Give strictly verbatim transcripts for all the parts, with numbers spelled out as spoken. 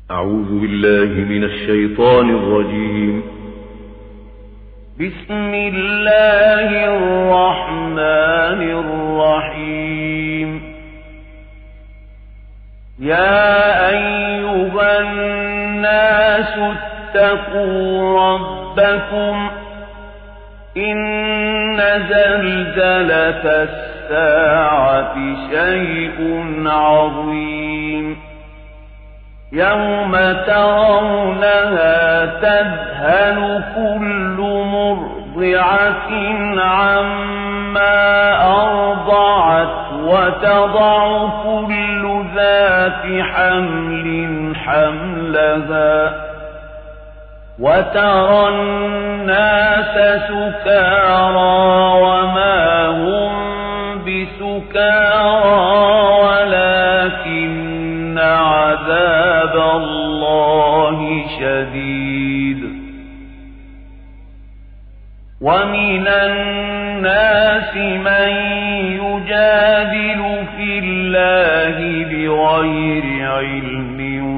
أعوذ بالله من الشيطان الرجيم. بسم الله الرحمن الرحيم. يا أيها الناس اتقوا ربكم إن زلزلة الساعة شيء عظيم يوم ترونها تذهل كل مرضعة عما أرضعت وتضع كل ذات حمل حملها وترى الناس سكارى وما هم بسكارى ولكن عذاب الله شديد. ومن الناس من يجادل في الله بغير علم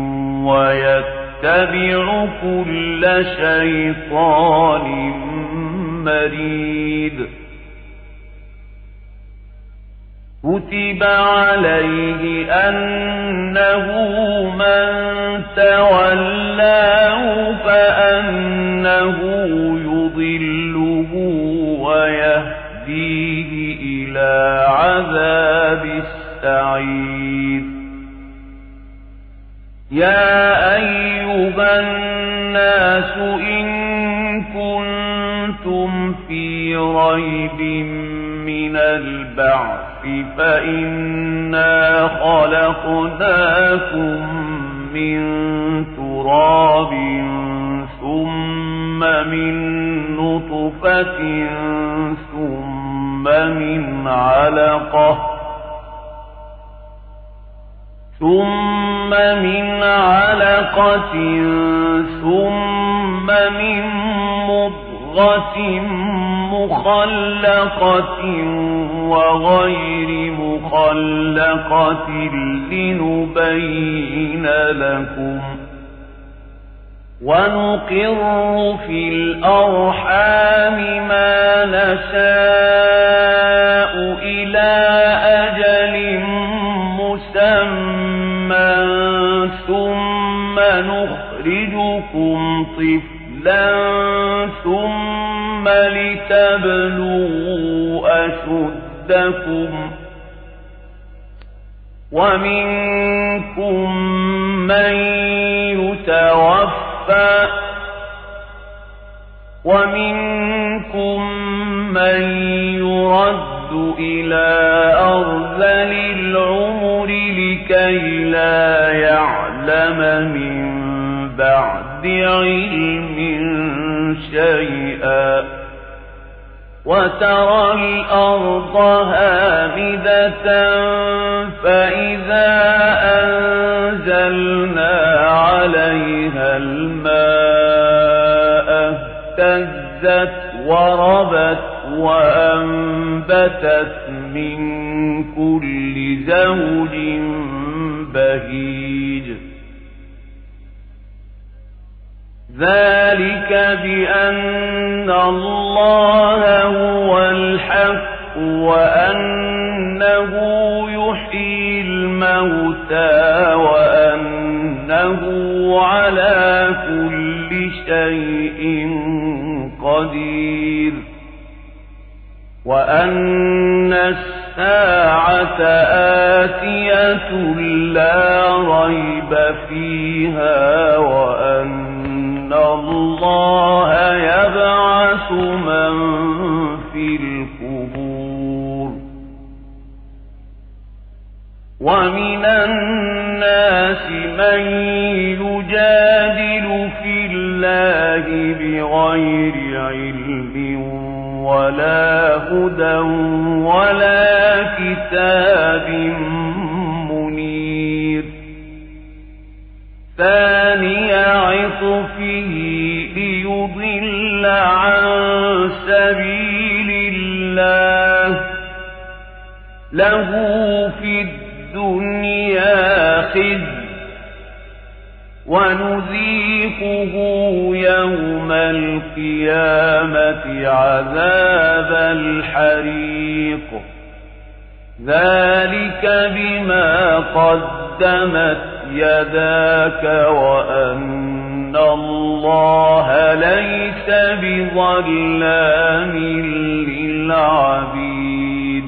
ويتبع كل شيطان مريد. كتب عليه أنه من تولاه فأنه يضله ويهديه إلى عذاب السعير. يا أيها الناس إن كنتم في ريب من البعث فإنا خلقناكم من تراب ثم من نطفة ثم من علقة ثم من علقة ثم من مضغة مخلقة وغير مخلقة لنبين لكم ونقر في الأرحام ما نشاء إلى أجل مسمى ثم نخرجكم طفلا ثم لتبلغوا أشدكم ومنكم من يتوفى ومنكم من يرد إلى أرذل العمر لكي لا يعلم من بعد علم شيئا وترى الأرض هامدة فإذا أنزلنا عليها الماء اهتزت وربت وأنبتت من كل زوج بهيج. ذلك بأن الله هو الحق وأنه يحيي الموتى وأنه على كل شيء قدير وأن الساعة آتية لا ريب فيها وأن الله يبعث من في القبور. ومن الناس من يجادل في الله بغير علم ولا هدى ولا كتاب منير. ثاني عطفه ليضل عن سبيل الله له في الدنيا خزي ونذيقه يوم القيامة عذاب الحريق ذلك بما قدمت يداك وأن الله ليس بظلام للعبيد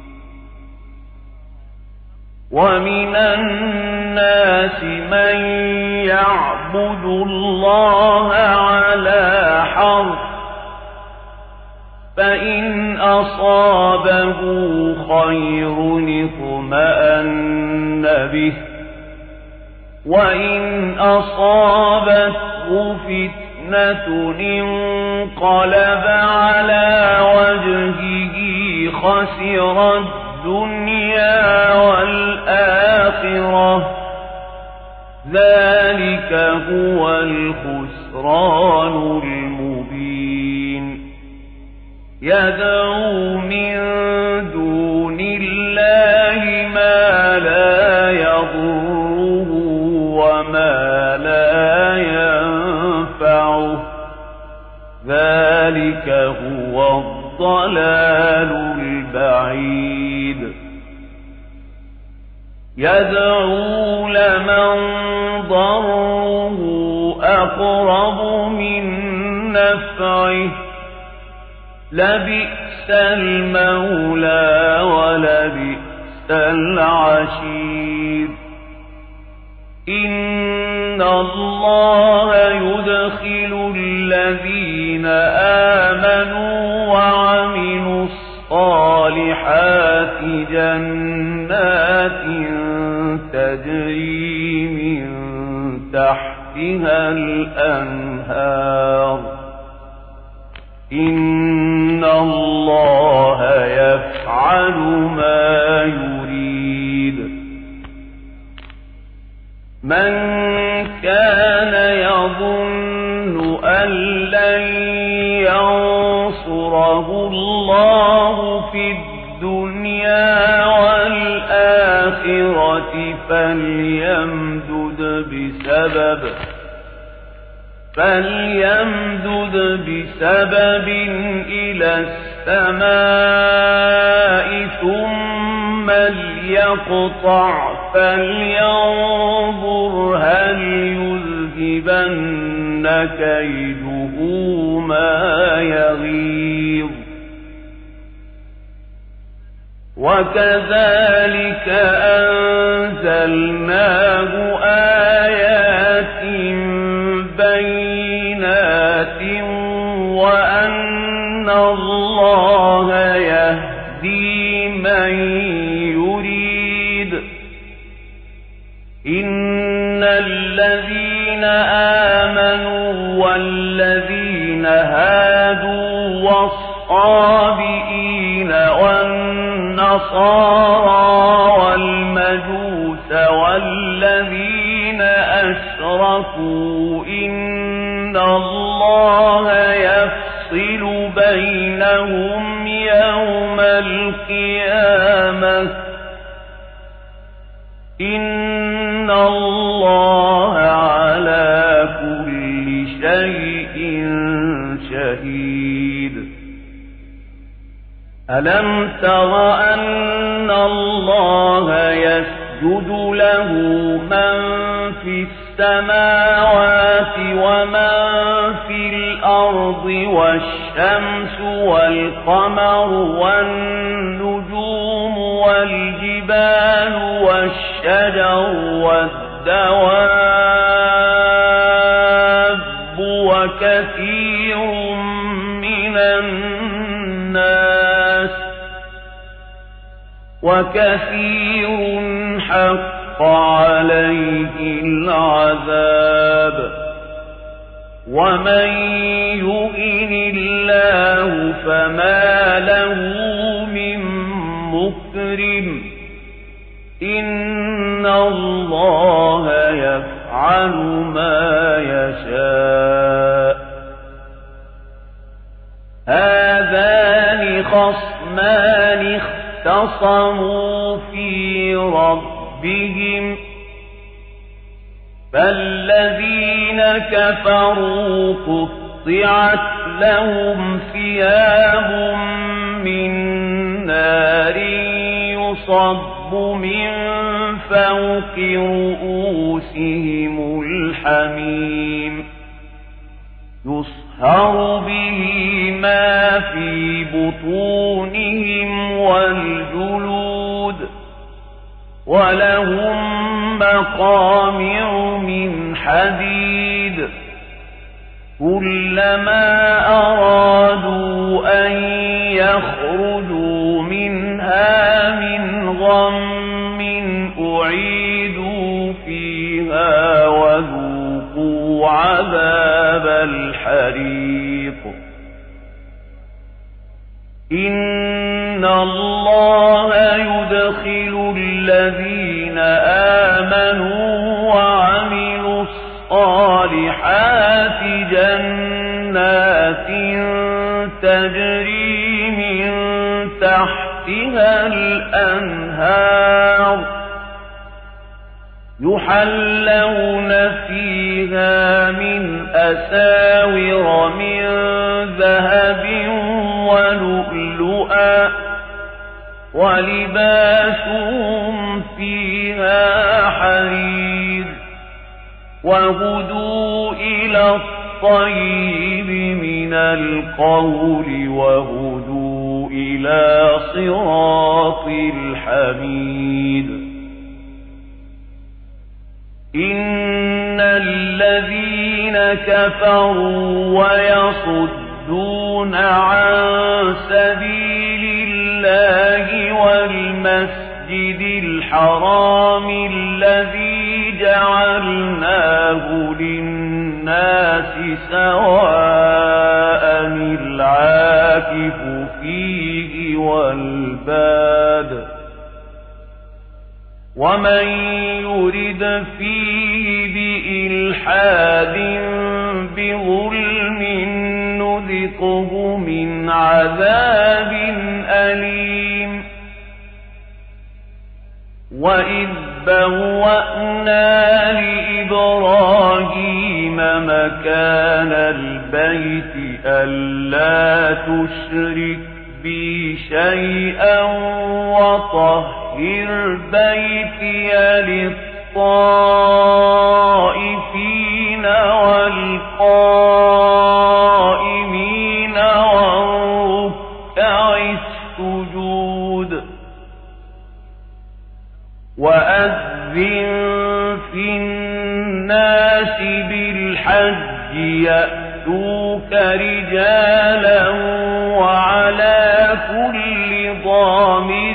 ومن الناس من يعبد الله على حرف فإن أصابه خير اطمأن به وإن أصابته فتنة انقلب على وجهه خسر الدنيا والآخرة ذلك هو الخسران المبين يدعو من دون الله ما لا يضره وما لا ينفعه ذلك هو الضلال البعيد يدعو لمن ضره أقرب من نفعه لبئس المولى ولبئس العشير إن الله يدخل الذين آمنوا وعملوا الصالحات جنات تجري من تحتها الأنهار إن الله يفعل ما يريد من كان يظن أن لن ينصره الله في الدنيا والآخرة فليمدد بسبب فليمدد بسبب إلى السماء ثم ليقطع فلينظر هل يذهبن كيده ما يغيظ وكذلك أنزلناه آيات بينات وأن الله يهدي من يريد إن الذين آمنوا والذين هادوا والصابئين والنصارى والمجوس والذين أشركوا إن الله يفصل بينهم يوم القيامة إن الله على كل شيء شهيد ألم تر أن الله يسجد له من في السماوات ومن في الأرض والشمس والقمر والنجوم والجبال والشجر والدواب وكثير من الناس وكثير حق عليه العذاب ومن يهن الله فما له من مكرم إن الله يفعل ما يشاء هذان خصمان اختصموا في ربهم فالذين كفروا قطعت لهم ثياب من نار يصب من فوق رؤوسهم الحميم يصهر به ما في بطونهم والجلود ولهم مقامع من حديد كلما أرادوا أن يخرجوا منها من غم أعيدوا فيها وذوقوا عذاب الحريق إن الله يدخل الذين آمنوا وعملوا الصالحات جنات تجري من تحتها الأنهار يحلون فيها من أساور من ذهب ولؤلؤا ولباسهم فيها حرير وهدوا إلى الطيب من القول وهدوا إلى صراط الحميد إن الذين كفروا ويصدون عن سبيل الله والمسجد الحرام الذي جعلناه للناس سواء العاكف فيه والباد ومن يرد فيه بإلحاد بظلم نذقه من عذاب أليم وإذ بوأنا لإبراهيم مكان البيت ألا تشرك بي شيئا وطهر بيتي للطائفين والقائمين والركع السجود وأذن في الناس بالحج يأتوك رجالا وعلى كل ضامر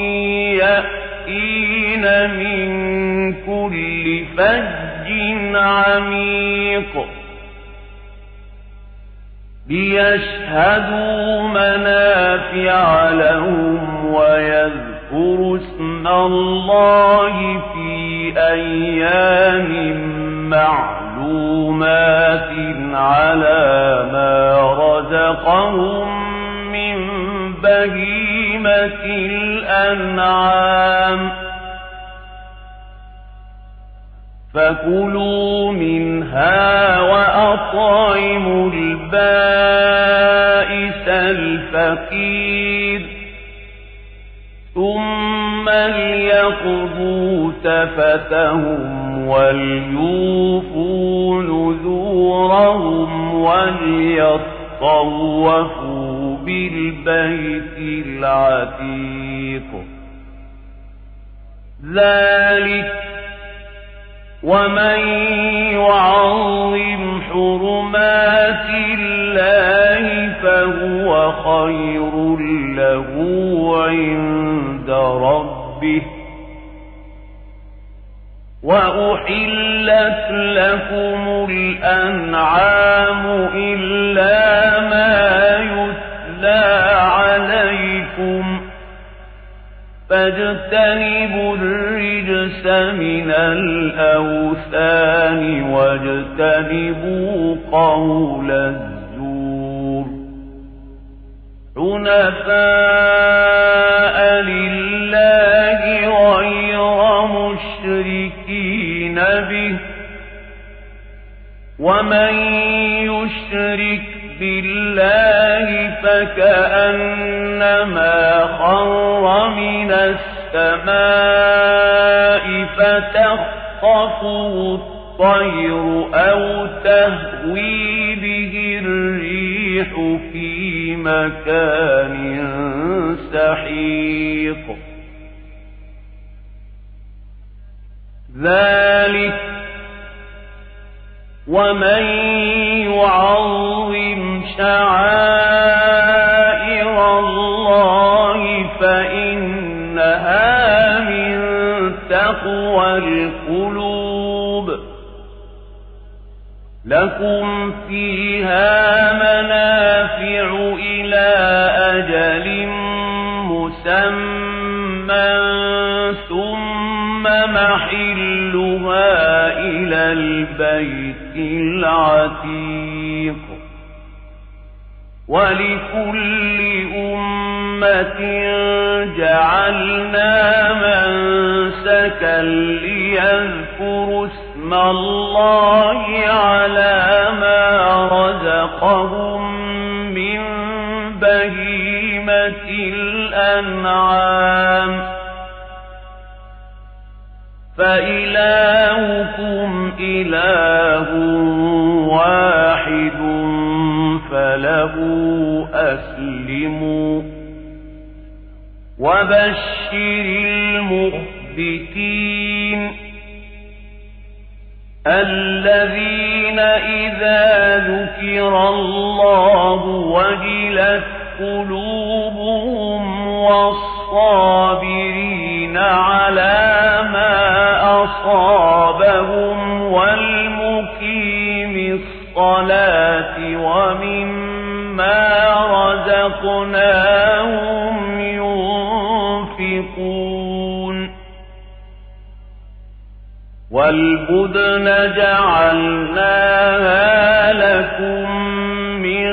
يأتين من كل فج عميق ليشهدوا منافع لهم ويذكروا اسم الله في أيام معلومات على ما رزقهم من بهيمة الأنعام فكلوا منها وأطعموا البائس الفقير ثم ليقضوا تفتهم وليوفوا نذورهم وليطوفوا بالبيت العتيق ذلك ومن يعظم حرمات الله فهو خير له عند ربه وأحلت لكم الأنعام إلا ما يتلى عليكم فاجتنبوا الرجس من الأوثان واجتنبوا قول الزور حنفاء لله غير مشركين به ومن يشرك بالله فكأنما خر من السماء فتخطفه الطير أو تهوي به الريح في مكان سحيق ذلك ومن يعظم شعائر الله فإنها من تقوى القلوب لكم فيها منافع إلى أجل مسمى ثم محلها إلى البيت العتيق ولكل أمة جعلنا منسكا ليذكروا اسم الله على ما رزقهم من بهيمة الأنعام فإلهكم إله واحد فله أسلموا وبشر المخبتين الذين إذا ذكر الله وجلت قلوبهم والصابرين على ما أصابهم والمقيم الصلاة ومما رزقناهم ينفقون والبدن جعلناها لكم من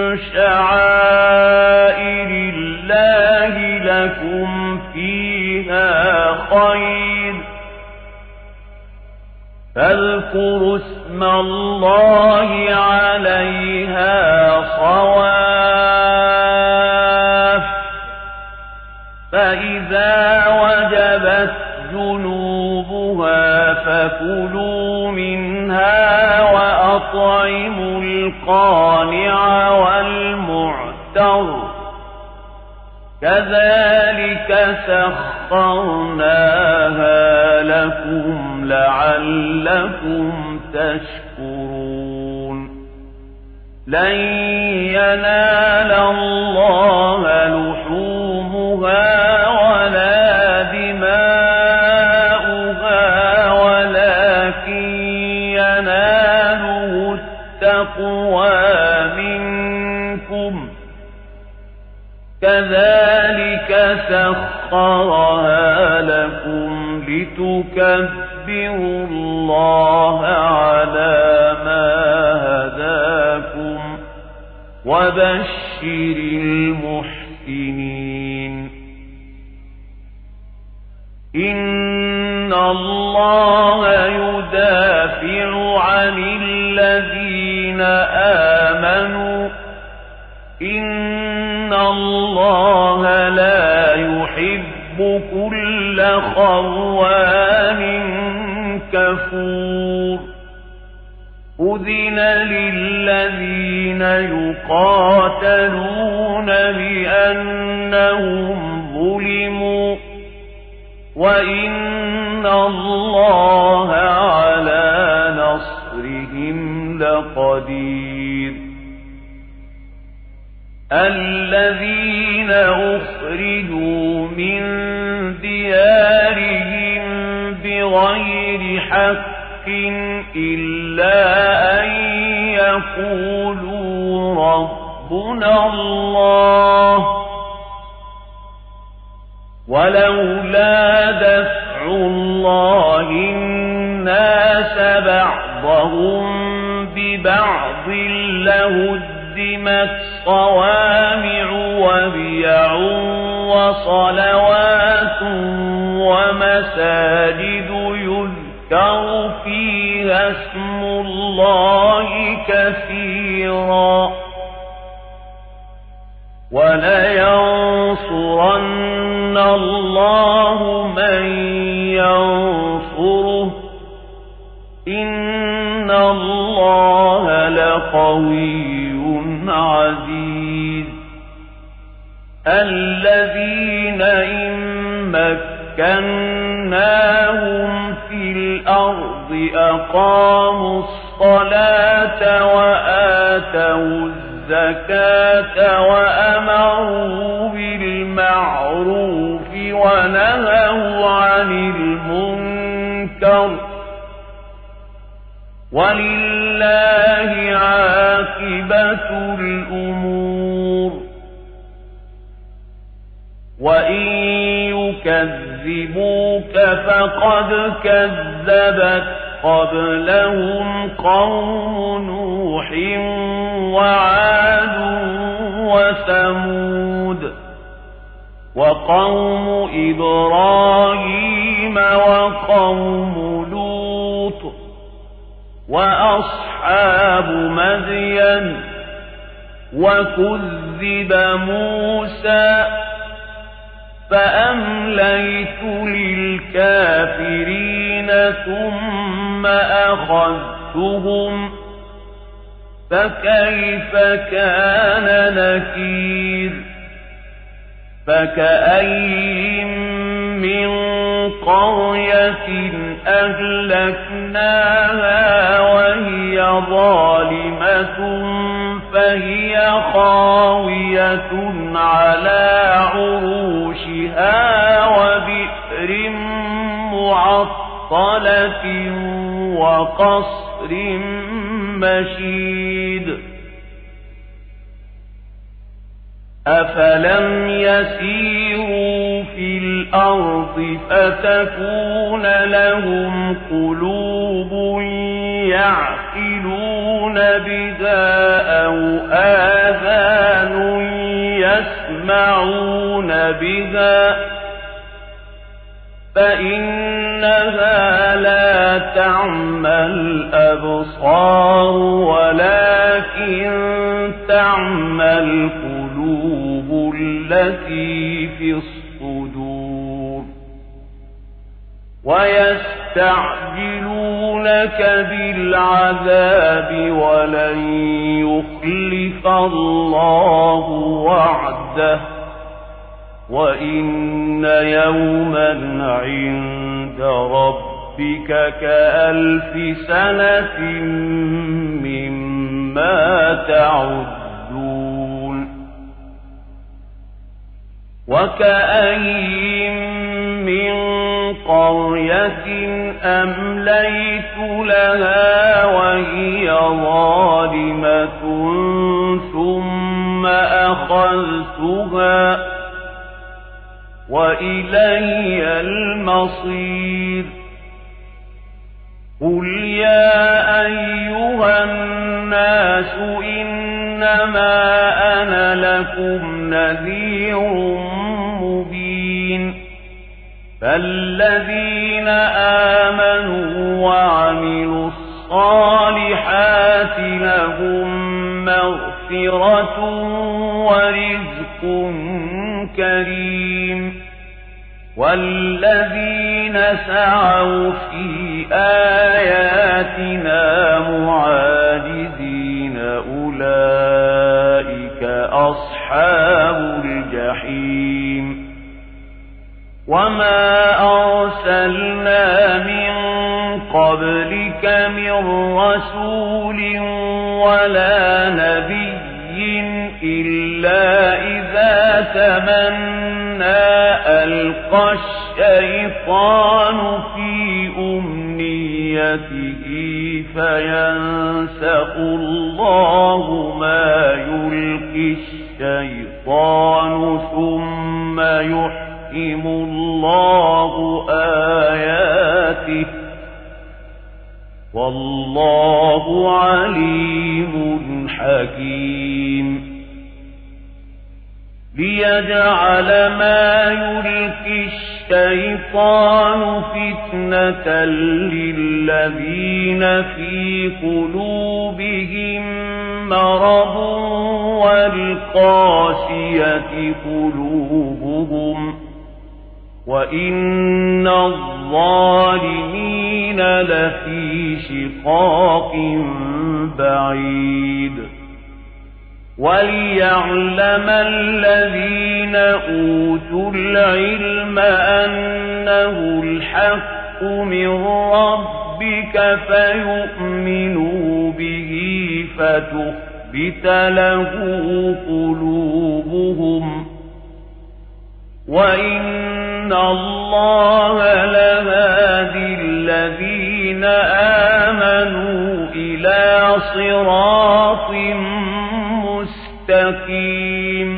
شعائر الله لكم فيها خير فاذكروا اسم الله عليها صواف فإذا وجبت جنوبها فكلوا منها وأطعموا القانع والمعتر كذلك سخرناها لكم لعلكم تشكرون لن ينال الله لحومها ولا دماؤها ولكن يناله التقوى منكم كذلك سخرها لكم لتكبروا الله على ما هداكم وبشر المحسنين إن الله يدافع عن الذين آمنوا إن الله لا يحب كل خوان كفور أذن للذين يقاتلون بأنهم ظلموا وإن الله على نصرهم لقدير الذين أخرجوا من ديارهم بغير حق إلا أن يقولوا ربنا الله ولولا دفع الله الناس بعضهم ببعض لهدمت صوامع وبيع وصلوات ومساجد يذكر فيها اسم الله كثيرا ولينصرن الله من ينصره إن الله لقوي عزيز الذين إن مكناهم في الأرض أقاموا الصلاة وآتوا الزكاة وأمروا بالمعروف ونهوا عن المنكر ولله عاقبة الأمور وإن يكذبوك فقد كذبت قبلهم قوم نوح وعاد وثمود وقوم إبراهيم وقوم لوط وأصحاب مدين وكذب موسى فأمليت للكافرين ثم أخذتهم فكيف كان نكير فكأين من قرية أهلكناها وهي ظالمة فهي خاوية على عروشها وبئر معطلة وقصر مشيد أفلم يسيروا في الأرض فتكون لهم قلوب يعقلون بها أو آذان يسمعون بها فإنها لا تعمى الأبصار ولكن تعمى القلوب التي في الصدور ويستعجلونك بالعذاب ولن يخلف الله وعده وإن يوما عند ربك كألف سنة مما تعدون وكأين من قرية أمليت لها وهي ظالمة ثم أخذتها وإلي المصير قل يا أيها الناس إنما أنا لكم نذير مبين فالذين آمنوا وعملوا الصالحات لهم مغفرة ورزق كريم والذين سعوا في آياتنا معاجزين أولئك أصحاب الجحيم وما أرسلنا من قبلك من رسول ولا نبي إلا إذا تمنى ألقى الشيطان في أمنيته فينسخ الله ما يلقي الشيطان ثم يحكم الله آياته والله عليم حكيم ليجعل ما يلقي الشيطان الشيطان فتنة للذين في قلوبهم مرض والقاسية قلوبهم وإن الظالمين لفي شقاق بعيد وليعلم الذين أوتوا العلم أنه الحق من ربك فيؤمنوا به فتخبت له قلوبهم وإن الله لهادي الذين آمنوا إلى صراط مستقيم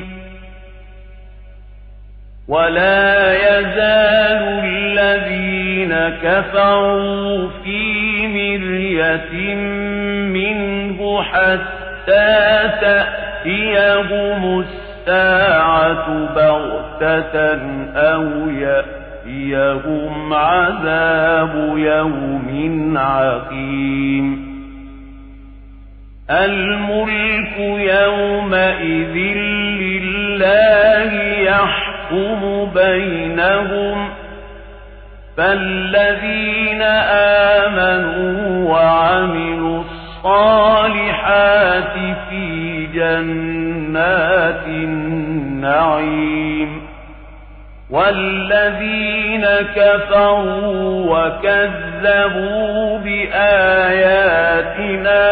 ولا يزال الذين كفروا في مرية منه حتى تأتيهم الساعة بغتة أو يأتيهم عذاب يوم عقيم الملك يومئذ لله يحكم بينهم فالذين آمنوا وعملوا الصالحات في جنات النعيم والذين كفروا وكذبوا بآياتنا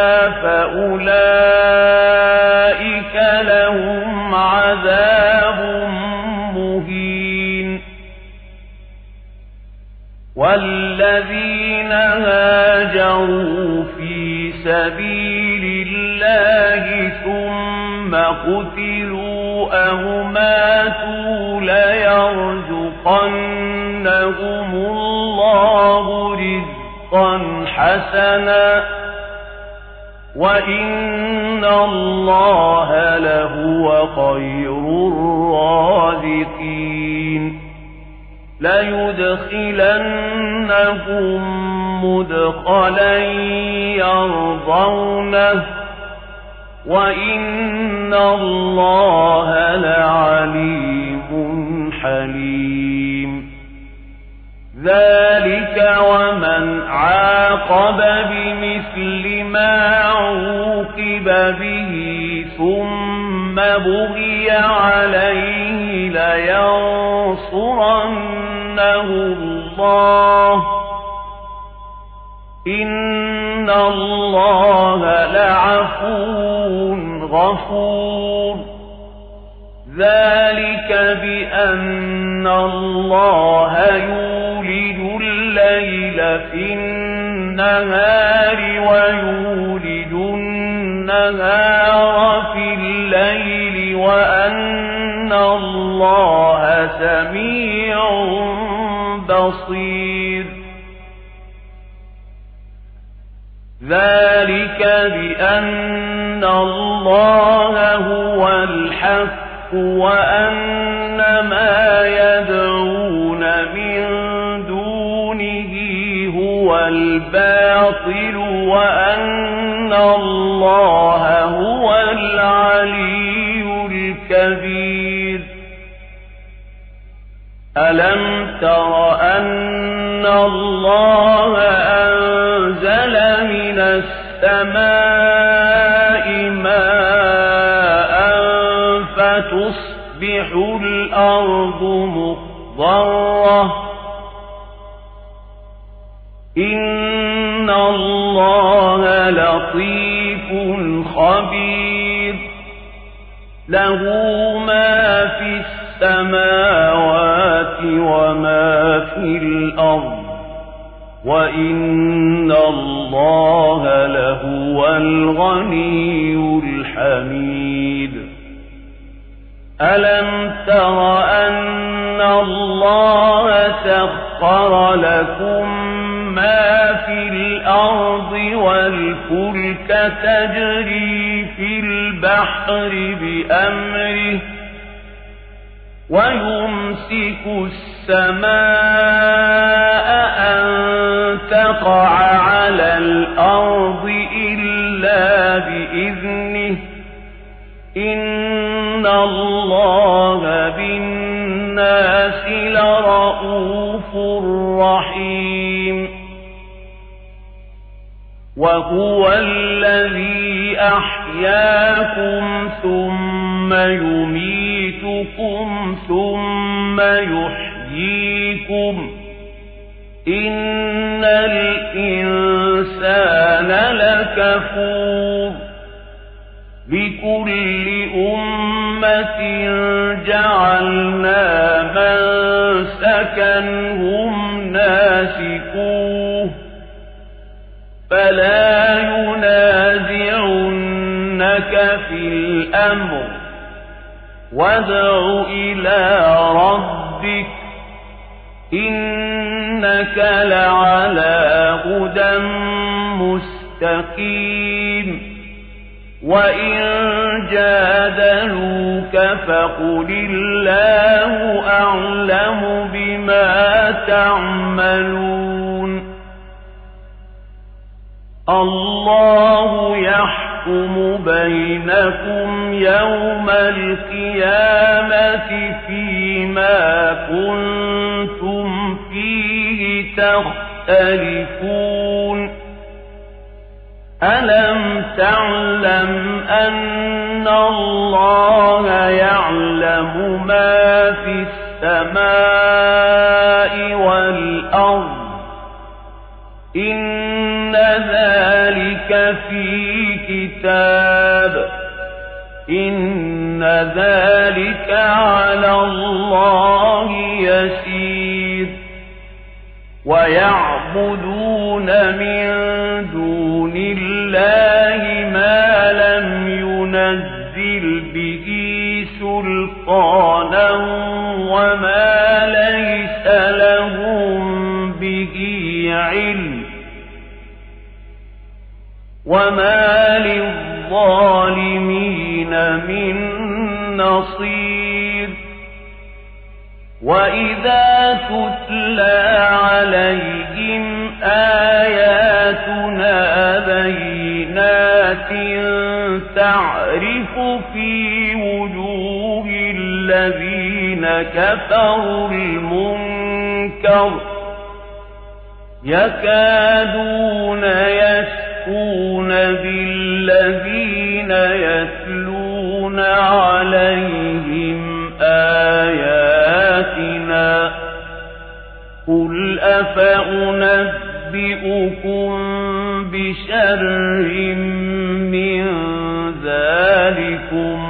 فأولئك لهم عذاب مهين والذين هاجروا في سبيل الله ثم قتلوا أو ماتوا ليرزقنهم الله رزقا حسنا وإن الله لهو خير الرازقين ليدخلنهم مدخلا يرضونه وإن الله لعليم حليم ذلك ومن عاقب بمثل ما عوقب به ثم بغي عليه لينصرنه الله إن الله لعفو غفور ذلك بأن الله يولج الليل في النهار ويولج النهار في الليل وأن الله سميع بصير ذلك بأن الله هو الحق وأن ما يدعون من دونه هو الباطل وأن الله هو العلي الكبير ألم تر أن الله أنزل من السماء ماء فتصبح الأرض مخضرة إن الله لطيف خبير له ما في السماوات وما في الأرض وإن الله لهو الغني الحميد ألم تر أن الله سخر لكم ما في الأرض والفلك تجري في البحر بأمره ويمسك السماء أن تقع على الأرض إلا بإذنه إن الله بالناس لرءوف رحيم وهو الذي أحياكم ثم يميتكم ثم يحييكم إن الإنسان لكفور لكل أمة جعلنا منسكا هم ناسكوه فلا ينازعنك في الأمر وادع إلى ربك إنك لعلى هدى مستقيم وإن جادلوك فقل الله أعلم بما تعملون الله يحكم بينكم يوم القيامة فيما كنتم فيه تختلفون ألم تعلم أن الله يعلم ما في السماء والأرض إن ذلك في كتاب إن ذلك على الله يسير ويعبدون من دون الله ما لم ينزل به سلطانا وما ليس لهم به علم وما للظالمين من نصير وإذا تتلى عليهم آياتنا بينات تعرف في وجوه الذين كفروا المنكر يكادون يسكون بالذين يتلون عليهم آياتنا قل أفأنبئكم بشر من ذلكم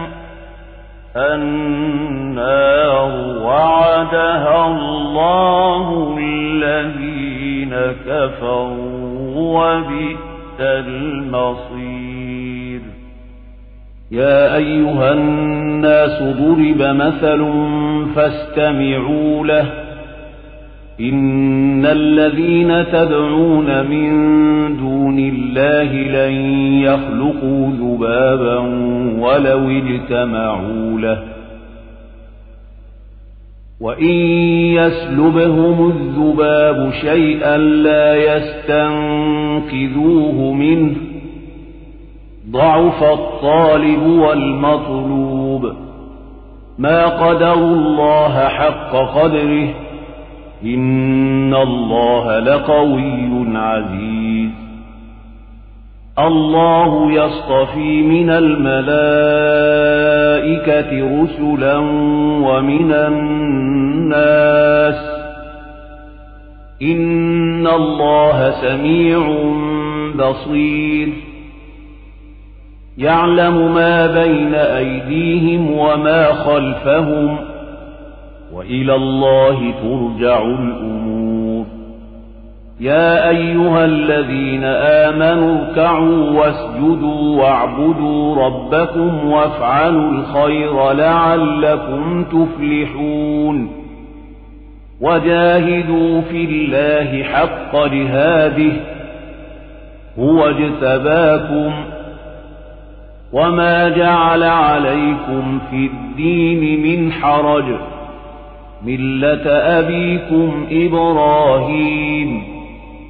النار وعدها الله الذين كفروا وبئس المصير يا أيها الناس ضرب مثل فاستمعوا له إن الذين تدعون من دون الله لن يخلقوا ذبابا ولو اجتمعوا له وإن يسلبهم الذباب شيئا لا يستنقذوه منه ضعف الطالب والمطلوب ما قدروا الله حق قدره إن الله لقوي عزيز الله يصطفي من الملائكة رسلا ومن الناس إن الله سميع بصير يعلم ما بين أيديهم وما خلفهم وإلى الله ترجع الأمور يا أيها الذين آمنوا اركعوا واسجدوا واعبدوا ربكم وافعلوا الخير لعلكم تفلحون وجاهدوا في الله حق جهاده هو اجتباكم وما جعل عليكم في الدين من حرج ملة أبيكم إبراهيم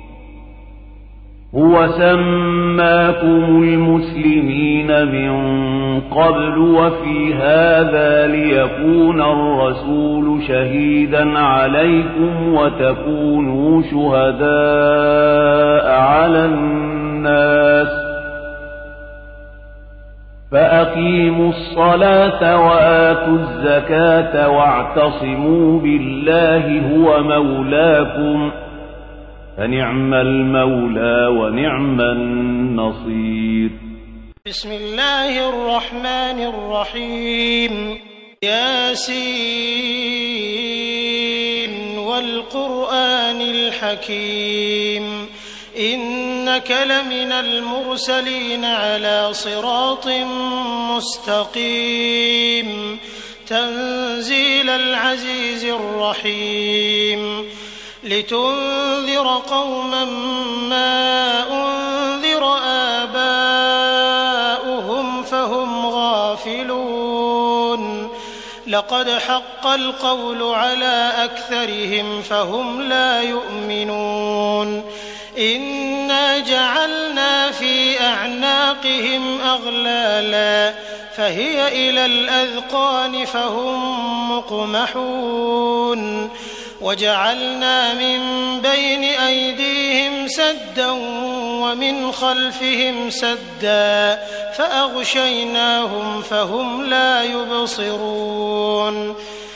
هو سماكم المسلمين من قبل وفي هذا ليكون الرسول شهيدا عليكم وتكونوا شهداء على الناس فأقيموا الصلاة وآتوا الزكاة واعتصموا بالله هو مولاكم فنعم المولى ونعم النصير. بسم الله الرحمن الرحيم. ياسين والقرآن الحكيم إنك لمن المرسلين على صراط مستقيم تنزيل العزيز الرحيم لتنذر قوما ما أنذر آباؤهم فهم غافلون لقد حق القول على أكثرهم فهم لا يؤمنون إنا جعلنا في أعناقهم أغلالا فهي إلى الأذقان فهم مقمحون وجعلنا من بين أيديهم سدا ومن خلفهم سدا فأغشيناهم فهم لا يبصرون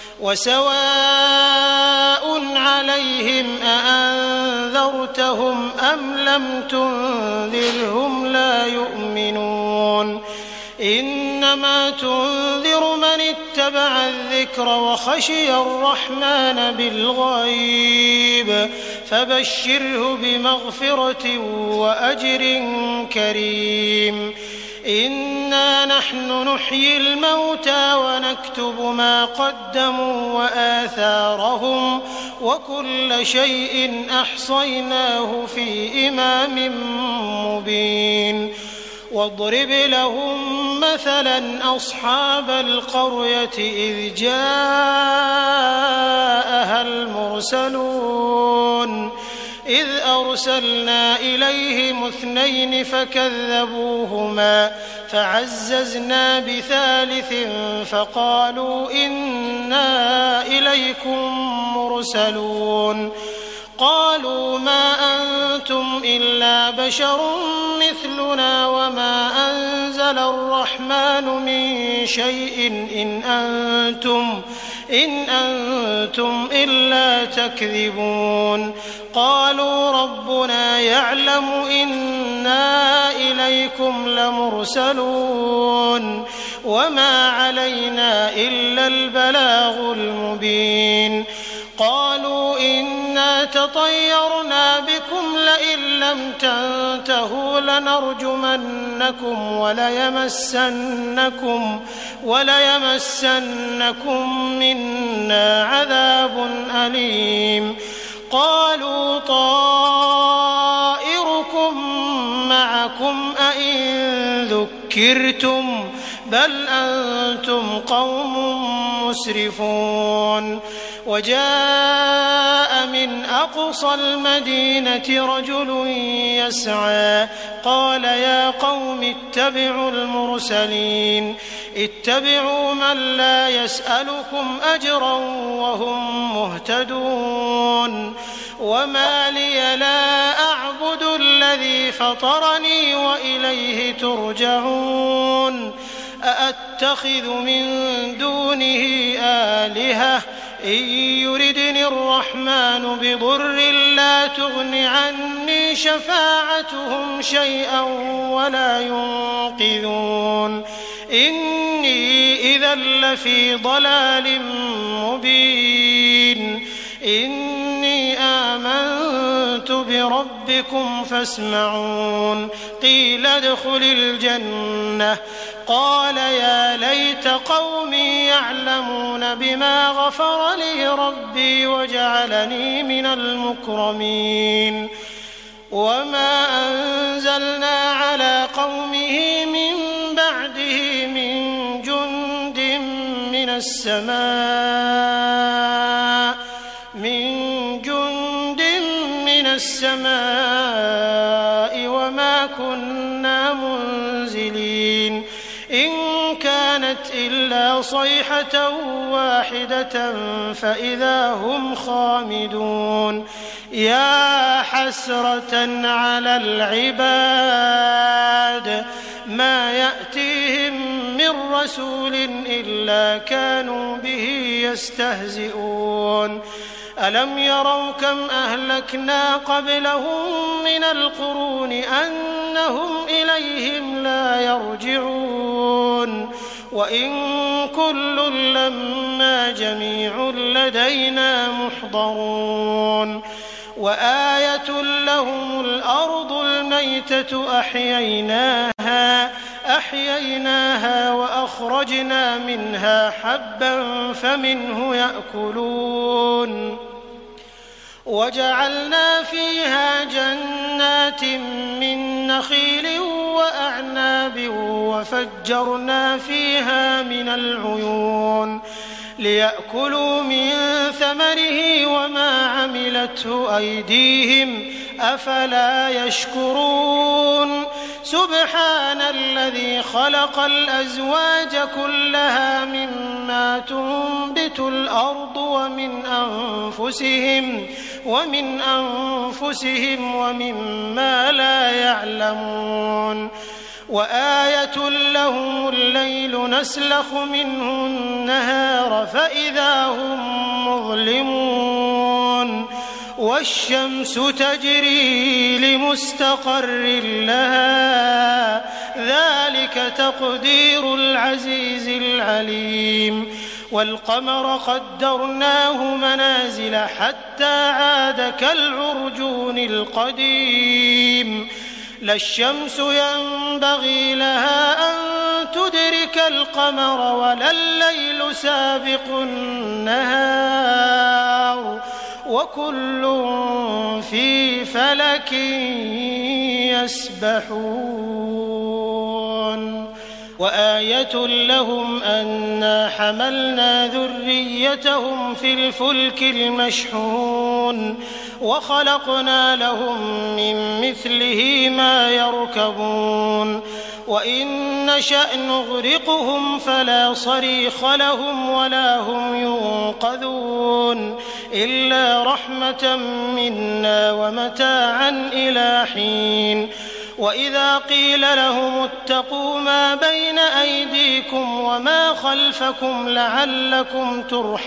وسواء عليهم أأنذرتهم أم لم تنذرهم لا يؤمنون إنما تنذر من اتبع الذكر وخشي الرحمن بالغيب فبشره بمغفرة وأجر كريم إنا نحن نحيي الموتى ونكتب ما قدموا وآثارهم وكل شيء أحصيناه في إمام مبين واضرب لهم مثلا أصحاب القرية إذ جاءها المرسلون إذ أرسلنا إليهم اثنين فكذبوهما فعززنا بثالث فقالوا إنا إليكم مرسلون قالوا ما أنتم إلا بشر مثلنا وما أنزل الرحمن من شيء إن أنتم إن أنتم إلا تكذبون قالوا ربنا يعلم إنا إليكم لمرسلون وما علينا إلا البلاغ المبين قالوا إنا تطيرنا بكم لئن لم تنتهوا لنرجمنكم وليمسنكم وليمسنكم منا عذاب أليم قالوا طائركم معكم أئن ذكرتم بل أنتم قوم مسرفون وجاء من أقصى المدينة رجل يسعى قال يا قوم اتبعوا المرسلين اتبعوا من لا يسألكم أجرا وهم مهتدون وما لي لا أعبد الذي فطرني وإليه ترجعون أأتخذ من دونه آلهة إن يردني الرحمن بضر لا تغن عني شفاعتهم شيئا ولا ينقذون إني إذا لفي ضلال مبين إني آمنت بربكم فاسمعون قيل ادخل الجنة قال يا ليت قومي يعلمون بما غفر لي ربي وجعلني من المكرمين وما أنزلنا على قومه من بعده من جند من السماء كنا منزلين إن كانت إلا صيحة واحدة فإذا هم خامدون يا حسرة على العباد ما يأتيهم من رسول إلا كانوا به يستهزئون ألم يروا كم أهلكنا قبلهم من القرون أنهم إليهم لا يرجعون وإن كل لما جميع لدينا محضرون وآية لهم الأرض الميتة أحييناها أحييناها وأخرجنا منها حبا فمنه يأكلون وجعلنا فيها جنات من نخيل وأعناب وفجرنا فيها من العيون ليأكلوا من ثمره وما عملته أيديهم أفلا يشكرون سبحان الذي خلق الأزواج كلها مما تنبت الأرض ومن أنفسهم ومن أنفسهم ومما لا يعلمون وآية لهم الليل نسلخ منه النهار فإذا هم مظلمون والشمس تجري لمستقر لها ذلك تقدير العزيز العليم والقمر قدرناه منازل حتى عاد كالعرجون القديم لا الشمس ينبغي لها أن تدرك القمر ولا الليل سابق النهار وكل في فلك يسبحون وآية لهم أنا حملنا ذريتهم في الفلك المشحون وخلقنا لهم من مثله ما يركبون وإن نشأ نغرقهم فلا صريخ لهم ولا هم ينقذون إلا رحمة منا ومتاعا إلى حين وإذا قيل لهم اتقوا ما بين أيديكم وما خلفكم لعلكم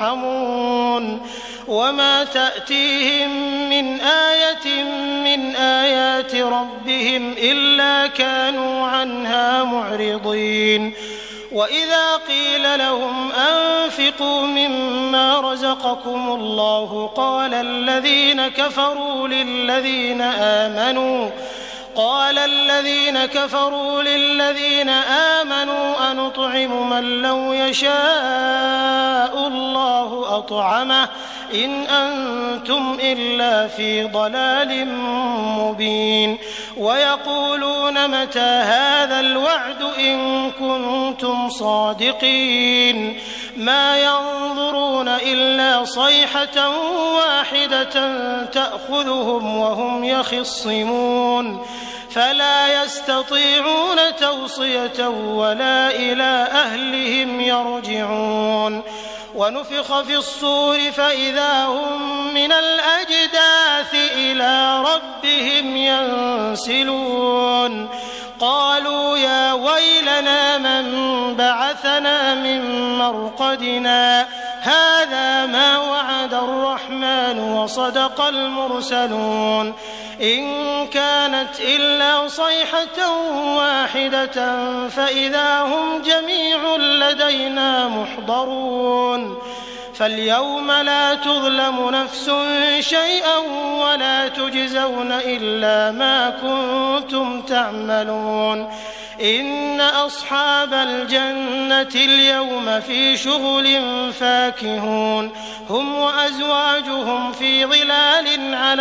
ترحمون وما تأتيهم من آية من آيات ربهم إلا كانوا عنها معرضين وإذا قيل لهم أنفقوا مما رزقكم الله قال الذين كفروا للذين آمنوا قال الذين كفروا للذين آمنوا أنطعم من لو يشاء الله أطعمه إن أنتم إلا في ضلال مبين ويقولون متى هذا الوعد إن كنتم صادقين ما ينظرون إلا صيحة واحدة تأخذهم وهم يخصمون فلا يستطيعون توصية ولا إلى أهلهم يرجعون ونفخ في الصور فإذا هم من الأجداث إلى ربهم ينسلون قالوا يا ويلنا من بعثنا من مرقدنا هذا ما وعد الرحمن وصدق المرسلون إن كانت إلا صيحة واحدة فإذا هم جميع لدينا محضرون فاليوم لا تظلم نفس شيئا ولا تجزون إلا ما كنتم تعملون إن أصحاب الجنة اليوم في شغل فاكهون هم وأزواجهم في ظلال على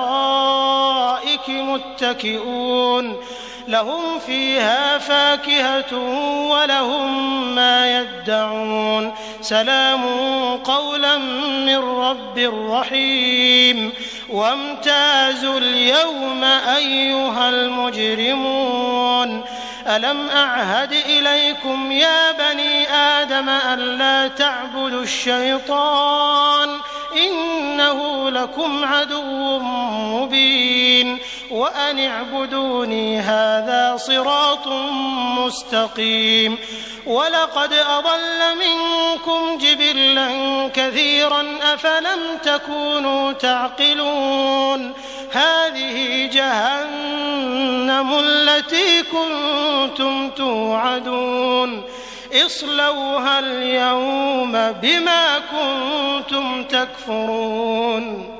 الأرائك متكئون لهم فيها فاكهة ولهم ما يدعون سلام قولا من رب رحيم وامتازوا اليوم أيها المجرمون ألم أعهد إليكم يا بني آدم ألا تعبدوا الشيطان إنه لكم عدو مبين وأن اعبدوني هذا صراط مستقيم ولقد أضل منكم جبلا كثيرا أفلم تكونوا تعقلون هذه جهنم التي كنتم توعدون اصلوها اليوم بما كنتم تكفرون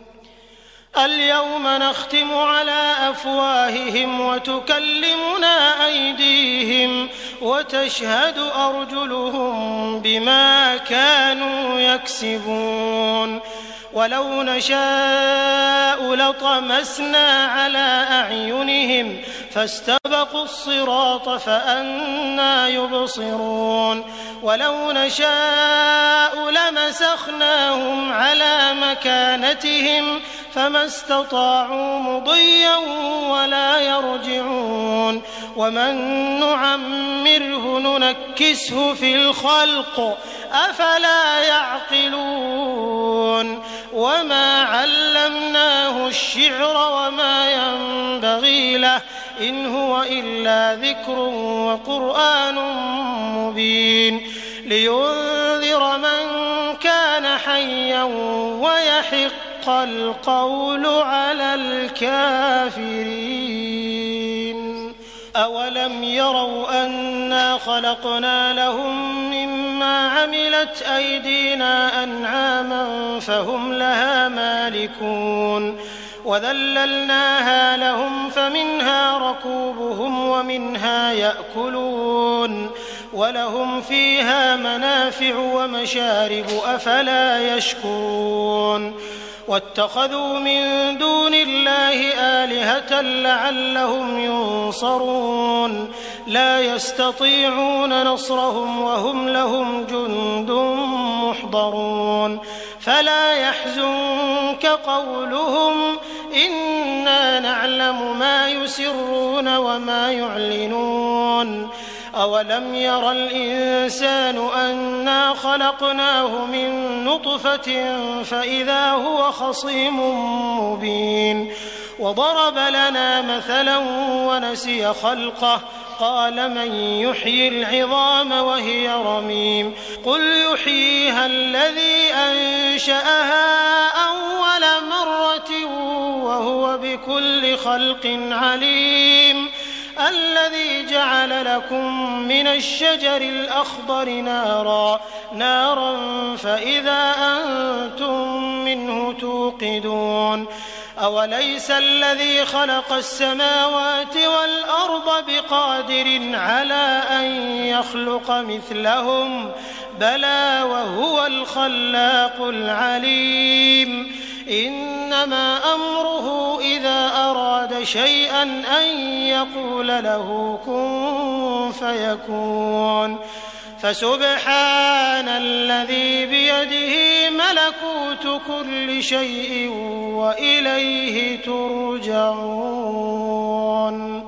اليوم نختم على أفواههم وتكلمنا أيديهم وتشهد أرجلهم بما كانوا يكسبون ولو نشاء لطمسنا على أعينهم فاستبقوا الصراط فأنى يبصرون ولو نشاء لمسخناهم على مكانتهم فما استطاعوا مضيا ولا يرجعون ومن نعمره ننكسه في الخلق أفلا يعقلون وما علمناه الشعر وما ينبغي له إن هو إلا ذكر وقرآن مبين لينذر من كان حيا ويحق القول على الكافرين أولم يروا أنا خلقنا لهم مما عملت أيدينا أنعاما فهم لها مالكون وذللناها لهم فمنها ركوبهم ومنها يأكلون ولهم فيها منافع ومشارب أفلا يشكرون واتخذوا من دون الله آلهة لعلهم ينصرون لا يستطيعون نصرهم وهم لهم جند محضرون فلا يحزنك قولهم إنا نعلم ما يسرون وما يعلنون أولم ير الإنسان أنا خلقناه من نطفة فإذا هو خصيم مبين وضرب لنا مثلا ونسي خلقه قال من يحيي العظام وهي رميم قل يحييها الذي أنشأها أول مرة وهو بكل خلق عليم الذي جعل لكم من الشجر الأخضر نارا نارا فإذا أنتم منه توقدون أوليس الذي خلق السماوات والأرض بقادر على أن يخلق مثلهم بلى وهو الخلاق العليم إنما أمره إذا أراد شيئا أن يقول له كن فيكون فسبحان الذي بيده ملكوت كل شيء وإليه ترجعون